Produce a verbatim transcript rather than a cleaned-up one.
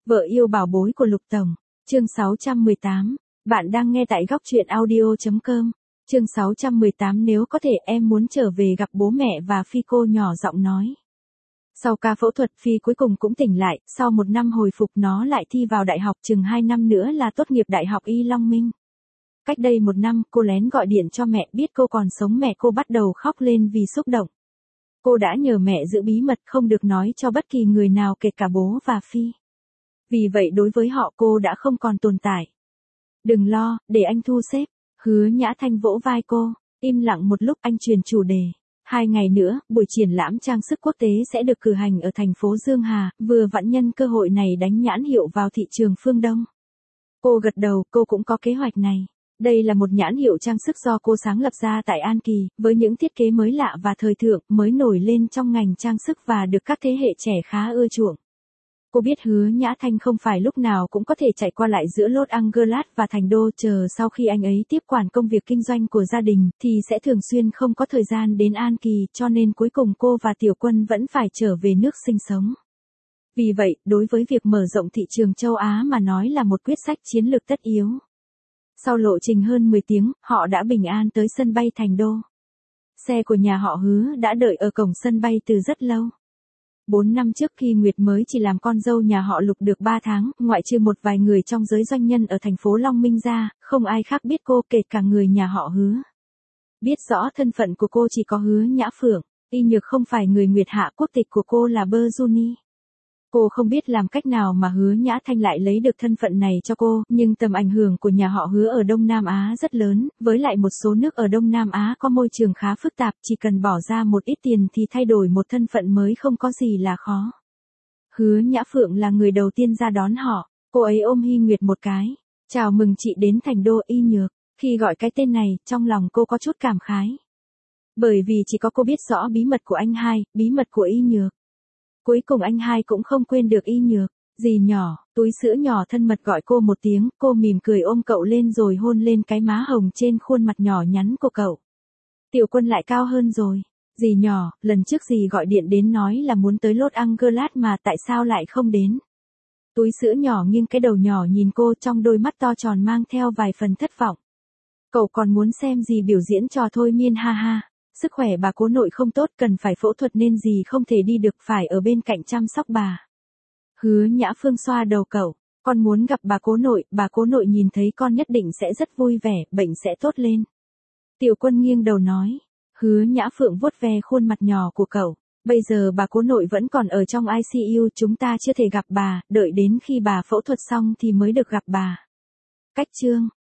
Vợ yêu bảo bối của Lục Tổng. Chương sáu trăm mười tám. Bạn đang nghe tại góc truyện audio chấm com. Chương sáu trăm mười tám nếu có thể em muốn trở về gặp bố mẹ và Phi, cô nhỏ giọng nói. Sau ca phẫu thuật Phi cuối cùng cũng tỉnh lại, sau một năm hồi phục nó lại thi vào đại học, chừng hai năm nữa là tốt nghiệp Đại học Y Long Minh. Cách đây một năm, cô lén gọi điện cho mẹ, biết cô còn sống mẹ cô bắt đầu khóc lên vì xúc động. Cô đã nhờ mẹ giữ bí mật không được nói cho bất kỳ người nào kể cả bố và Phi. Vì vậy đối với họ cô đã không còn tồn tại. Đừng lo, để anh thu xếp. Hứa Nhã Thanh vỗ vai cô, im lặng một lúc anh truyền chủ đề. Hai ngày nữa, buổi triển lãm trang sức quốc tế sẽ được cử hành ở thành phố Dương Hà, vừa vặn nhân cơ hội này đánh nhãn hiệu vào thị trường phương Đông. Cô gật đầu, cô cũng có kế hoạch này. Đây là một nhãn hiệu trang sức do cô sáng lập ra tại An Kỳ, với những thiết kế mới lạ và thời thượng, mới nổi lên trong ngành trang sức và được các thế hệ trẻ khá ưa chuộng. Cô biết Hứa Nhã Thanh không phải lúc nào cũng có thể chạy qua lại giữa Los Angeles và Thành Đô, chờ sau khi anh ấy tiếp quản công việc kinh doanh của gia đình, thì sẽ thường xuyên không có thời gian đến An Kỳ, cho nên cuối cùng cô và Tiểu Quân vẫn phải trở về nước sinh sống. Vì vậy, đối với việc mở rộng thị trường châu Á mà nói là một quyết sách chiến lược tất yếu. Sau lộ trình hơn mười tiếng, họ đã bình an tới sân bay Thành Đô. Xe của nhà họ Hứa đã đợi ở cổng sân bay từ rất lâu. Bốn năm trước khi Nguyệt mới chỉ làm con dâu nhà họ Lục được ba tháng, ngoại trừ một vài người trong giới doanh nhân ở thành phố Long Minh ra, không ai khác biết cô kể cả người nhà họ Hứa. Biết rõ thân phận của cô chỉ có Hứa Nhã Phượng, y nhược không phải người Nguyệt hạ, quốc tịch của cô là Berjuni. Cô không biết làm cách nào mà Hứa Nhã Thanh lại lấy được thân phận này cho cô, nhưng tầm ảnh hưởng của nhà họ Hứa ở Đông Nam Á rất lớn, với lại một số nước ở Đông Nam Á có môi trường khá phức tạp, chỉ cần bỏ ra một ít tiền thì thay đổi một thân phận mới không có gì là khó. Hứa Nhã Phượng là người đầu tiên ra đón họ, cô ấy ôm Hy Nguyệt một cái, chào mừng chị đến Thành Đô Y Nhược. Khi gọi cái tên này, trong lòng cô có chút cảm khái. Bởi vì chỉ có cô biết rõ bí mật của anh hai, bí mật của Y Nhược. Cuối cùng anh hai cũng không quên được Y Nhược. Dì nhỏ, túi sữa nhỏ thân mật gọi cô một tiếng, cô mỉm cười ôm cậu lên rồi hôn lên cái má hồng trên khuôn mặt nhỏ nhắn của cậu. Tiểu Quân lại cao hơn rồi. Dì nhỏ, lần trước dì gọi điện đến nói là muốn tới Los Angeles mà tại sao lại không đến? Túi sữa nhỏ nghiêng cái đầu nhỏ nhìn cô, trong đôi mắt to tròn mang theo vài phần thất vọng. Cậu còn muốn xem dì biểu diễn trò thôi miên ha ha. Sức khỏe bà cố nội không tốt, cần phải phẫu thuật nên dì không thể đi được, phải ở bên cạnh chăm sóc bà. Hứa Nhã Phương xoa đầu cậu, con muốn gặp bà cố nội, bà cố nội nhìn thấy con nhất định sẽ rất vui vẻ, bệnh sẽ tốt lên. Tiểu Quân nghiêng đầu nói. Hứa Nhã Phượng vuốt ve khuôn mặt nhỏ của cậu, bây giờ bà cố nội vẫn còn ở trong i xê u, chúng ta chưa thể gặp bà, đợi đến khi bà phẫu thuật xong thì mới được gặp bà. Cách chương